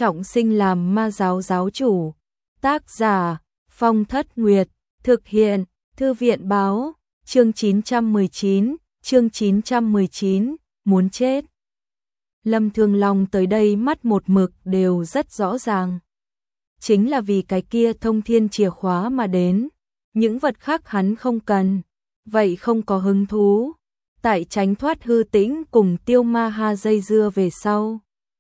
trọng sinh làm ma giáo giáo chủ. Tác giả Phong Thất Nguyệt. Thực hiện Thư viện báo. Chương 919, muốn chết. Lâm Thương Long tới đây mắt một mực đều rất rõ ràng. Chính là vì cái kia thông thiên chìa khóa mà đến. Những vật khác hắn không cần, vậy không có hứng thú. Tại tránh thoát hư tĩnh cùng Tiêu Ma Ha dây dưa về sau,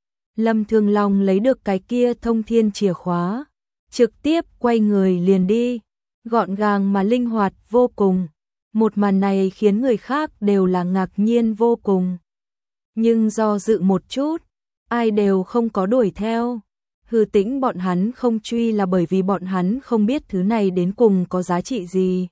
Lâm Thương Long lấy được cái kia thông thiên chìa khóa, trực tiếp quay người liền đi, gọn gàng mà linh hoạt vô cùng. Một màn này khiến người khác đều là ngạc nhiên vô cùng. Nhưng do dự một chút, ai đều không có đuổi theo. Hư tĩnh bọn hắn không truy là bởi vì bọn hắn không biết thứ này đến cùng có giá trị gì.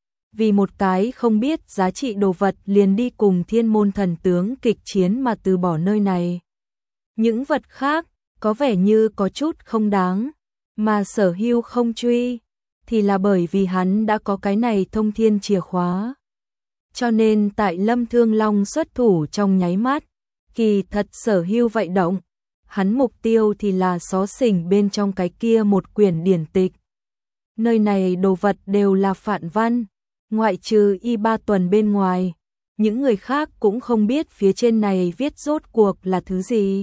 Vì một cái không biết giá trị đồ vật liền đi cùng thiên môn thần tướng kịch chiến mà từ bỏ nơi này. Những vật khác có vẻ như có chút không đáng, mà Sở Hưu không truy thì là bởi vì hắn đã có cái này thông thiên chìa khóa. Cho nên tại Lâm Thương Long xuất thủ trong nháy mắt, kỳ thật Sở Hưu vậy động, hắn mục tiêu thì là xó xỉnh bên trong cái kia một quyển điển tịch. Nơi này đồ vật đều là phạn văn, ngoại trừ Y Ba Tuần bên ngoài, những người khác cũng không biết phía trên này viết rốt cuộc là thứ gì.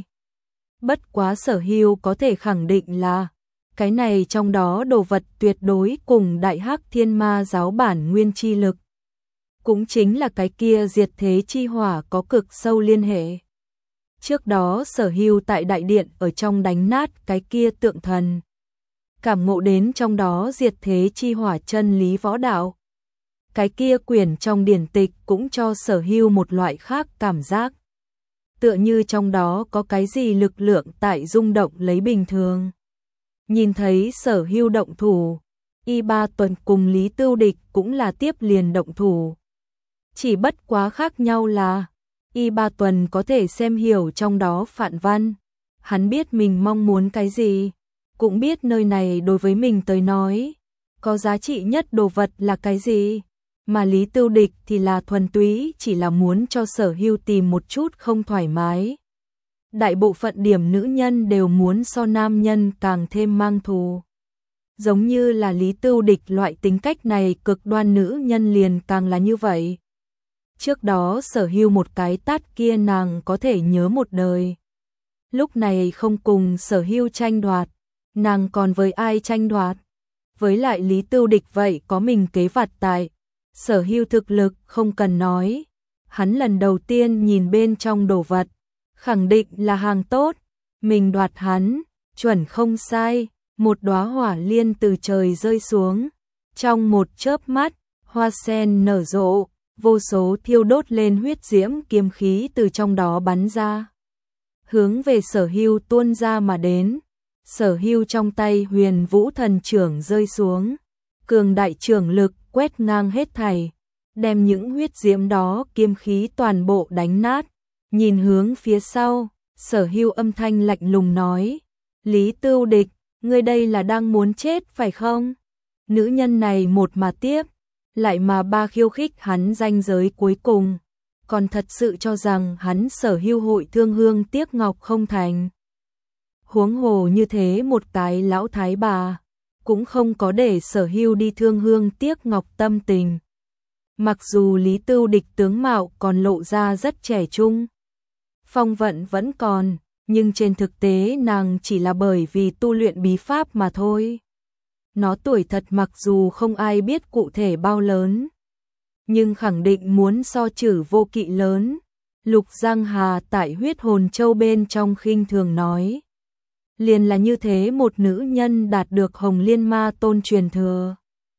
Bất quá Sở Hưu có thể khẳng định là cái này trong đó đồ vật tuyệt đối cùng Đại Hắc Thiên Ma giáo bản nguyên chi lực, cũng chính là cái kia diệt thế chi hỏa có cực sâu liên hệ. Trước đó Sở Hưu tại đại điện ở trong đánh nát cái kia tượng thần, cảm ngộ đến trong đó diệt thế chi hỏa chân lý võ đạo. Cái kia quyển trong điển tịch cũng cho Sở Hưu một loại khác cảm giác, tựa như trong đó có cái gì lực lượng tại rung động lấy bình thường. Nhìn thấy Sở Hưu động thủ, Y Ba Tuần cùng Lý Tưu Địch cũng là tiếp liền động thủ. Chỉ bất quá khác nhau là Y Ba Tuần có thể xem hiểu trong đó phạn văn, hắn biết mình mong muốn cái gì, cũng biết nơi này đối với mình tới nói có giá trị nhất đồ vật là cái gì, mà Lý Tưu Địch thì là thuần túy chỉ là muốn cho Sở Hưu tìm một chút không thoải mái. Đại bộ phận điểm nữ nhân đều muốn so nam nhân càng thêm mang thù. Giống như là Lý Tưu Địch loại tính cách này cực đoan nữ nhân liền càng là như vậy. Trước đó Sở Hưu một cái tát kia nàng có thể nhớ một đời. Lúc này không cùng Sở Hưu tranh đoạt, nàng còn với ai tranh đoạt? Với lại Lý Tưu Địch vậy có mình kế vặt tại. Sở Hưu thực lực không cần nói, hắn lần đầu tiên nhìn bên trong đồ vật, khẳng định là hàng tốt, mình đoạt hắn, chuẩn không sai. Một đóa hỏa liên từ trời rơi xuống, trong một chớp mắt, hoa sen nở rộ, vô số thiêu đốt lên huyết diễm kiếm khí từ trong đó bắn ra, hướng về Sở Hưu tuôn ra mà đến. Sở Hưu trong tay Huyền Vũ Thần Chưởng rơi xuống, cường đại chưởng lực quét ngang hết thảy, đem những huyết diễm đó kiếm khí toàn bộ đánh nát. Nhìn hướng phía sau, Sở Hưu âm thanh lạnh lùng nói: Lý Tưu Địch, ngươi đây là đang muốn chết phải không? Nữ nhân này một mà tiếp, lại mà ba khiêu khích hắn ranh giới cuối cùng, còn thật sự cho rằng hắn Sở Hưu hội thương hương tiếc ngọc không thành. Huống hồ như thế một cái lão thái bà, cũng không có để Sở Hưu đi thương hương tiếc ngọc tâm tình. Mặc dù Lý Tưu Địch tướng mạo còn lộ ra rất trẻ trung, phong vận vẫn còn, nhưng trên thực tế nàng chỉ là bởi vì tu luyện bí pháp mà thôi. Nó tuổi thật mặc dù không ai biết cụ thể bao lớn, nhưng khẳng định muốn so Trử Vô Kỵ lớn. Lục Giang Hà tại Huyết Hồn Châu bên trong khinh thường nói, liền là như thế một nữ nhân đạt được Hồng Liên Ma Tôn truyền thừa.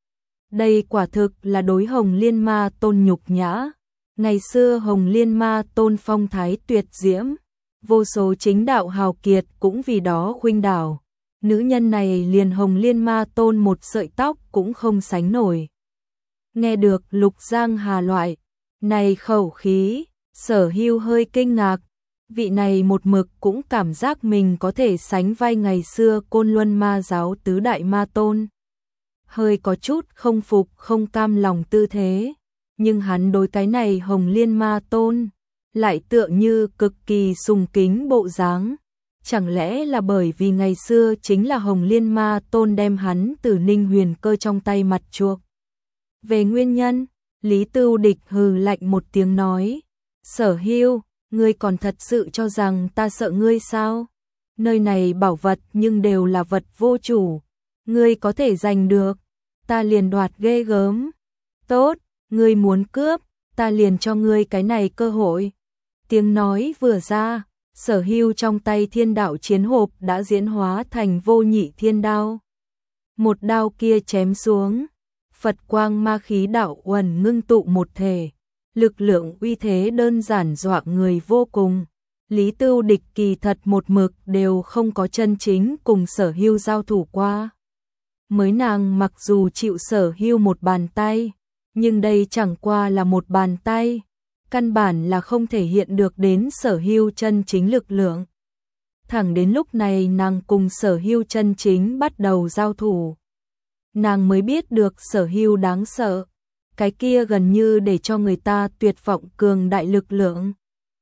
Đây quả thực là đối Hồng Liên Ma Tôn nhục nhã. Ngày xưa Hồng Liên Ma Tôn phong thái tuyệt diễm, vô số chính đạo hào kiệt cũng vì đó khuynh đảo. Nữ nhân này liền Hồng Liên Ma Tôn một sợi tóc cũng không sánh nổi. Nghe được Lục Giang Hà loại này khẩu khí, Sở Hưu hơi kinh ngạc. Vị này một mực cũng cảm giác mình có thể sánh vai ngày xưa Côn Luân Ma giáo tứ đại ma tôn. Hơi có chút không phục không cam lòng tư thế, nhưng hắn đối cái này Hồng Liên Ma Tôn lại tựa như cực kỳ sùng kính bộ dáng. Chẳng lẽ là bởi vì ngày xưa chính là Hồng Liên Ma Tôn đem hắn từ Ninh Huyền Cơ trong tay mặt chuộc. Về nguyên nhân, Lý Tưu Địch hừ lạnh một tiếng nói, Sở Hưu, ngươi còn thật sự cho rằng ta sợ ngươi sao? Nơi này bảo vật nhưng đều là vật vô chủ, ngươi có thể giành được, ta liền đoạt ghê gớm. Tốt, ngươi muốn cướp, ta liền cho ngươi cái này cơ hội. Tiếng nói vừa ra, Sở Hưu trong tay Thiên Đạo chiến hộp đã diễn hóa thành Vô Nhị Thiên Đao. Một đao kia chém xuống, Phật quang ma khí đạo uẩn ngưng tụ một thể, lực lượng uy thế đơn giản dọa người vô cùng. Lý Tưu Địch kỳ thật một mực đều không có chân chính cùng Sở Hưu giao thủ qua. Mới nàng mặc dù chịu Sở Hưu một bàn tay, nhưng đây chẳng qua là một bàn tay, căn bản là không thể hiện được đến Sở Hưu chân chính lực lượng. Thẳng đến lúc này nàng cùng Sở Hưu chân chính bắt đầu giao thủ, nàng mới biết được Sở Hưu đáng sợ, cái kia gần như để cho người ta tuyệt vọng cường đại lực lượng.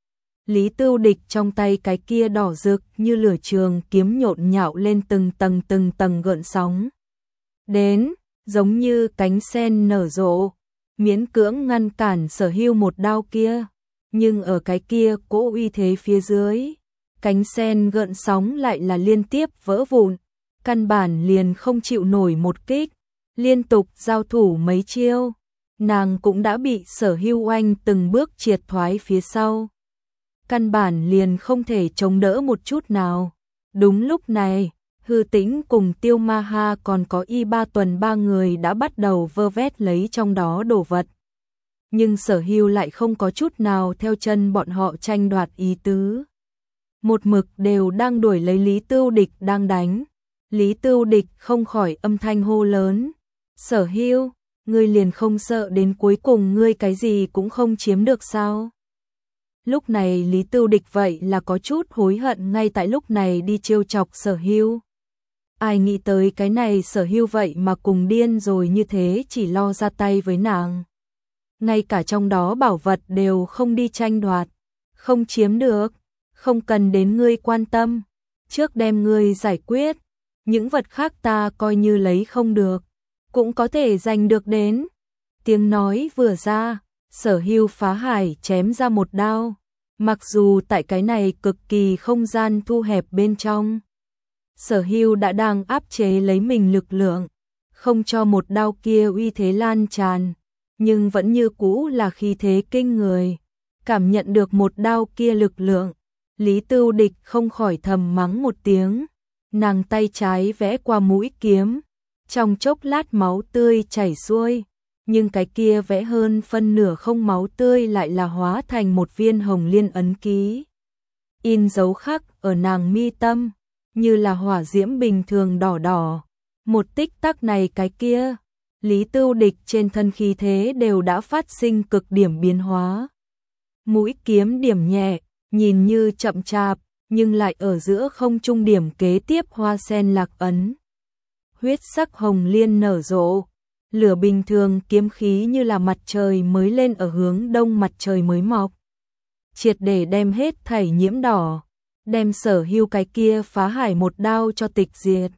Lý Tưu Địch trong tay cái kia đỏ rực như lửa trường kiếm nhộn nhạo lên từng tầng gợn sóng. Đến, giống như cánh sen nở rộ, miễn cưỡng ngăn cản Sở Hưu một đao kia, nhưng ở cái kia cỗ uy thế phía dưới, cánh sen gợn sóng lại là liên tiếp vỡ vụn, căn bản liền không chịu nổi một kích, liên tục giao thủ mấy chiêu, nàng cũng đã bị Sở Hưu oanh từng bước triệt thoái phía sau. Căn bản liền không thể chống đỡ một chút nào. Đúng lúc này, Hư Tĩnh cùng Tiêu Ma Ha còn có Y Ba Tuần ba người đã bắt đầu vơ vét lấy trong đó đồ vật. Nhưng Sở Hưu lại không có chút nào theo chân bọn họ tranh đoạt ý tứ. Một mực đều đang đuổi lấy Lý Tưu Địch đang đánh. Lý Tưu Địch không khỏi âm thanh hô lớn. Sở Hưu, ngươi liền không sợ đến cuối cùng ngươi cái gì cũng không chiếm được sao? Lúc này Lý Tưu Địch vậy là có chút hối hận ngay tại lúc này đi trêu chọc Sở Hưu. Ai nghĩ tới cái này Sở Hưu vậy mà cùng điên rồi như thế chỉ lo ra tay với nàng. Ngay cả trong đó bảo vật đều không đi tranh đoạt, không chiếm được, không cần đến ngươi quan tâm, trước đem ngươi giải quyết, những vật khác ta coi như lấy không được, cũng có thể giành được đến. Tiếng nói vừa ra, Sở Hưu phá hải chém ra một đao, mặc dù tại cái này cực kỳ không gian thu hẹp bên trong. Sở Hưu đã đang áp chế lấy mình lực lượng, không cho một đao kia uy thế lan tràn, nhưng vẫn như cũ là khí thế kinh người. Cảm nhận được một đao kia lực lượng, Lý Tưu Địch không khỏi thầm mắng một tiếng, nàng tay trái vẽ qua mũi kiếm, trong chốc lát máu tươi chảy xuôi. Nhưng cái kia vẽ hơn phân nửa không máu tươi lại là hóa thành một viên hồng liên ấn ký. In dấu khắc ở nàng mi tâm, như là hỏa diễm bình thường đỏ đỏ. Một tích tắc này cái kia, Lý Tưu Địch trên thân khí thế đều đã phát sinh cực điểm biến hóa. Mũi kiếm điểm nhẹ, nhìn như chậm chạp, nhưng lại ở giữa không trung điểm kế tiếp hoa sen lạc ấn. Huyết sắc hồng liên nở rộ. Lửa bình thường kiếm khí như là mặt trời mới lên ở hướng đông mặt trời mới mọc. Triệt để đem hết thảy nhiễm đỏ, đem Sở Hưu cái kia phá hải một đao cho tịch diệt.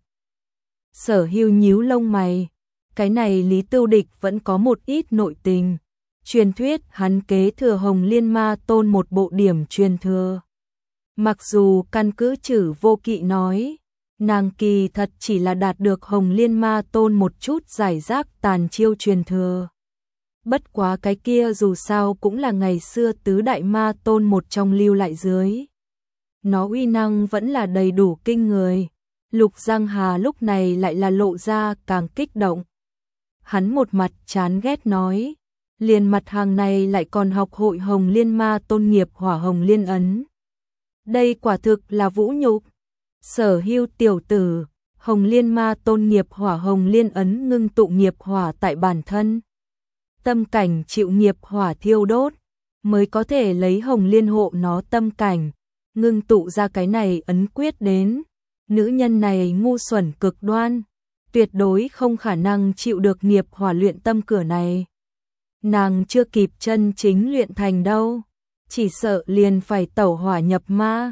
Sở Hưu nhíu lông mày, cái này Lý Tưu Địch vẫn có một ít nội tình. Truyền thuyết hắn kế thừa Hồng Liên Ma Tôn một bộ điểm truyền thừa. Mặc dù căn cứ Trử Vô Kỵ nói, nàng kỳ thật chỉ là đạt được Hồng Liên Ma Tôn một chút giải rác tàn chiêu truyền thừa. Bất quá cái kia dù sao cũng là ngày xưa tứ đại ma tôn một trong lưu lại dưới. Nó uy năng vẫn là đầy đủ kinh người. Lục Giang Hà lúc này lại là lộ ra càng kích động. Hắn một mặt chán ghét nói, liền mặt hàng này lại còn học hội Hồng Liên Ma Tôn nghiệp hỏa Hồng Liên ấn. Đây quả thực là vũ nhục. Sở Hưu tiểu tử, Hồng Liên Ma Tôn nghiệp hỏa Hồng Liên ấn ngưng tụ nghiệp hỏa tại bản thân. Tâm cảnh chịu nghiệp hỏa thiêu đốt, mới có thể lấy Hồng Liên hộ nó tâm cảnh, ngưng tụ ra cái này ấn quyết đến. Nữ nhân này ngu xuẩn cực đoan, tuyệt đối không khả năng chịu được nghiệp hỏa luyện tâm cửa này. Nàng chưa kịp chân chính luyện thành đâu, chỉ sợ liền phải tẩu hỏa nhập ma.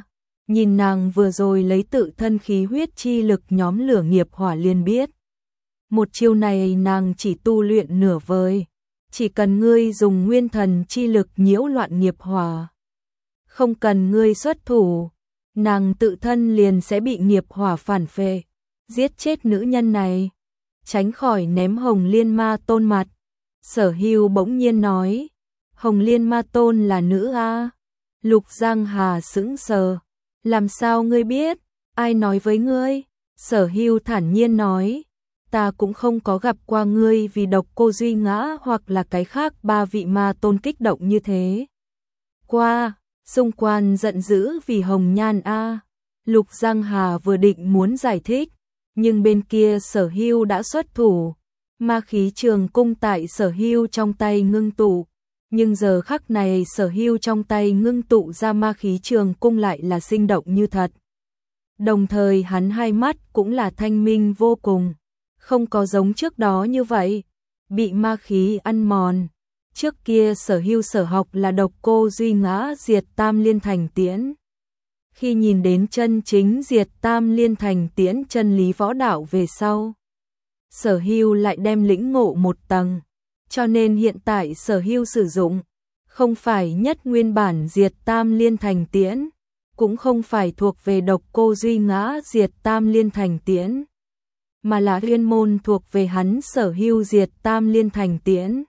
Nhìn nàng vừa rồi lấy tự thân khí huyết chi lực nhóm lửa nghiệp hỏa liền biết. Một chiêu này nàng chỉ tu luyện nửa vời. Chỉ cần ngươi dùng nguyên thần chi lực nhiễu loạn nghiệp hỏa. Không cần ngươi xuất thủ, nàng tự thân liền sẽ bị nghiệp hỏa phản phệ, giết chết nữ nhân này. Tránh khỏi ném Hồng Liên Ma Tôn mặt. Sở Hưu bỗng nhiên nói, Hồng Liên Ma Tôn là nữ a? Lục Giang Hà sững sờ, làm sao ngươi biết, ai nói với ngươi? Sở Hưu thản nhiên nói, ta cũng không có gặp qua ngươi vì độc cô Duy Ngã hoặc là cái khác ba vị ma tôn kích động như thế. Qua, xung quan giận dữ vì Hồng Nhan a. Lục Giang Hà vừa định muốn giải thích, nhưng bên kia Sở Hưu đã xuất thủ. Ma khí trường cung tại Sở Hưu trong tay ngưng tụ, nhưng giờ khắc này Sở Hưu trong tay ngưng tụ ra ma khí trường cung lại là sinh động như thật. Đồng thời hắn hai mắt cũng là thanh minh vô cùng, không có giống trước đó như vậy, bị ma khí ăn mòn. Trước kia Sở Hưu sở học là độc cô Duy Ngã diệt Tam Liên Thành Tiễn. Khi nhìn đến chân chính diệt Tam Liên Thành Tiễn chân lý võ đạo về sau, Sở Hưu lại đem lĩnh ngộ một tầng, cho nên hiện tại Sở Hưu sử dụng không phải nhất nguyên bản diệt Tam Liên Thành Tiễn, cũng không phải thuộc về độc cô Duy Ngã diệt Tam Liên Thành Tiễn, mà là chuyên môn thuộc về hắn Sở Hưu diệt Tam Liên Thành Tiễn.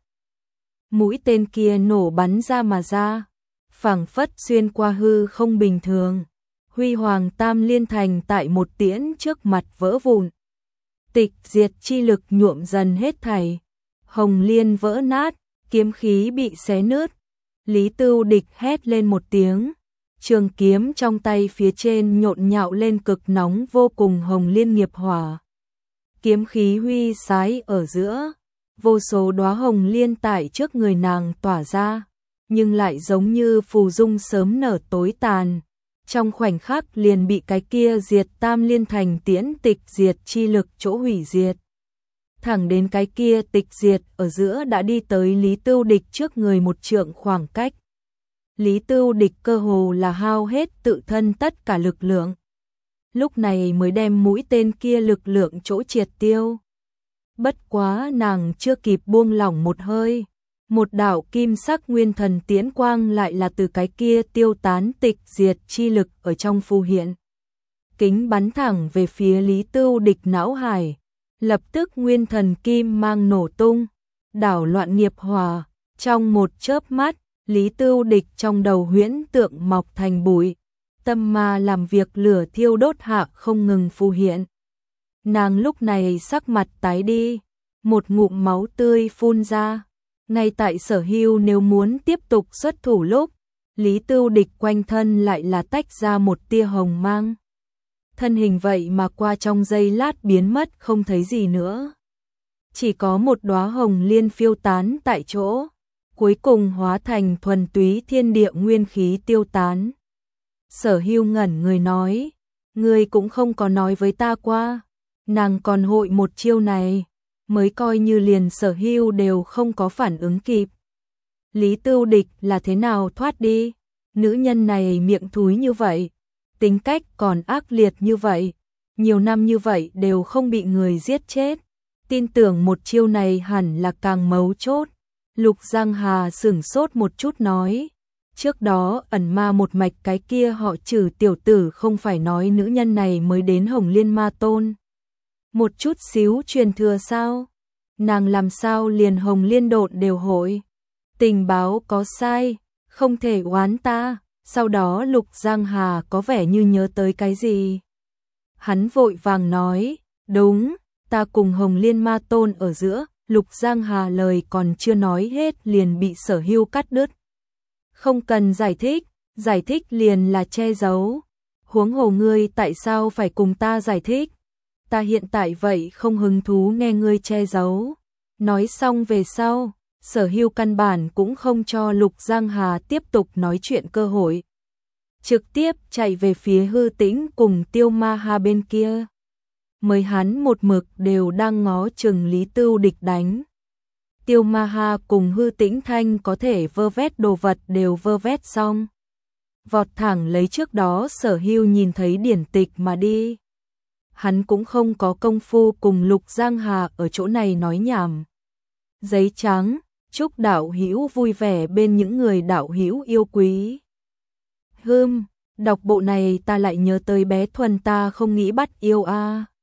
Mũi tên kia nổ bắn ra mà ra, phảng phất xuyên qua hư không bình thường. Huy hoàng Tam Liên Thành tại một tiễn trước mặt vỡ vụn. Tịch diệt chi lực nhuộm dần hết thảy. Hồng Liên vỡ nát, kiếm khí bị xé nứt. Lý Tưu Địch hét lên một tiếng. Trường kiếm trong tay phía trên nhộn nhạo lên cực nóng vô cùng hồng liên nghiệp hỏa. Kiếm khí huy sái ở giữa. Vô số đóa hồng liên tại trước người nàng tỏa ra, nhưng lại giống như phù dung sớm nở tối tàn. Trong khoảnh khắc liền bị cái kia diệt Tam Liên Thành Tiễn tịch diệt chi lực chỗ hủy diệt. Thẳng đến cái kia tịch diệt ở giữa đã đi tới Lý Tưu Địch trước người một trượng khoảng cách. Lý Tưu Địch cơ hồ là hao hết tự thân tất cả lực lượng. Lúc này mới đem mũi tên kia lực lượng chỗ triệt tiêu. Bất quá nàng chưa kịp buông lỏng một hơi. Một đạo kim sắc nguyên thần tiễn quang lại là từ cái kia tiêu tán tịch diệt chi lực ở trong phù hiện. Kính bắn thẳng về phía Lý Tưu Địch não hải. Lập tức nguyên thần kim mang nổ tung, đảo loạn nghiệp hỏa. Trong một chớp mắt, Lý Tưu Địch trong đầu huyễn tượng mọc thành bụi. Tâm ma làm việc lửa thiêu đốt hạ không ngừng phù hiện. Nàng lúc này sắc mặt tái đi, một ngụm máu tươi phun ra. Ngay tại Sở Hưu nếu muốn tiếp tục xuất thủ lúc, Lý Tưu Địch quanh thân lại là tách ra một tia hồng mang. Thân hình vậy mà qua trong giây lát biến mất không thấy gì nữa. Chỉ có một đóa hồng liên phiêu tán tại chỗ, cuối cùng hóa thành thuần túy thiên địa nguyên khí tiêu tán. Sở Hưu ngẩn người nói, ngươi cũng không có nói với ta qua, nàng còn hội một chiêu này. Mới coi như liền Sở Hưu đều không có phản ứng kịp. Lý Tưu Địch là thế nào thoát đi? Nữ nhân này miệng thúi như vậy, tính cách còn ác liệt như vậy, nhiều năm như vậy đều không bị người giết chết. Tin tưởng một chiêu này hẳn là càng mấu chốt. Lục Giang Hà sửng sốt một chút nói, trước đó ẩn ma một mạch cái kia họ Trừ tiểu tử không phải nói nữ nhân này mới đến Hồng Liên Ma Tôn. Một chút xíu truyền thừa sao? Nàng làm sao liền Hồng Liên độn đều hội? Tình báo có sai, không thể oán ta. Sau đó Lục Giang Hà có vẻ như nhớ tới cái gì. Hắn vội vàng nói, đúng, ta cùng Hồng Liên Ma Tôn ở giữa. Lục Giang Hà lời còn chưa nói hết liền bị Sở Hưu cắt đứt. Không cần giải thích liền là che giấu. Huống hồ ngươi tại sao phải cùng ta giải thích? Ta hiện tại vậy không hứng thú nghe ngươi che giấu. Nói xong về sau, Sở Hưu căn bản cũng không cho Lục Giang Hà tiếp tục nói chuyện cơ hội. Trực tiếp chạy về phía Hư Tĩnh cùng Tiêu Ma Ha bên kia. Mới hắn một mực đều đang ngó chừng Lý Tưu Địch đánh. Tiêu Ma Ha cùng Hư Tĩnh Thanh có thể vơ vét đồ vật đều vơ vét xong. vọt thẳng lấy trước đó Sở Hưu nhìn thấy điển tịch mà đi. Hắn cũng không có công phu cùng Lục Giang Hà ở chỗ này nói nhảm. Giấy trắng, chúc đạo hữu vui vẻ bên những người đạo hữu yêu quý. Đọc bộ này ta lại nhớ tới bé Thuần ta không nghĩ bắt yêu a.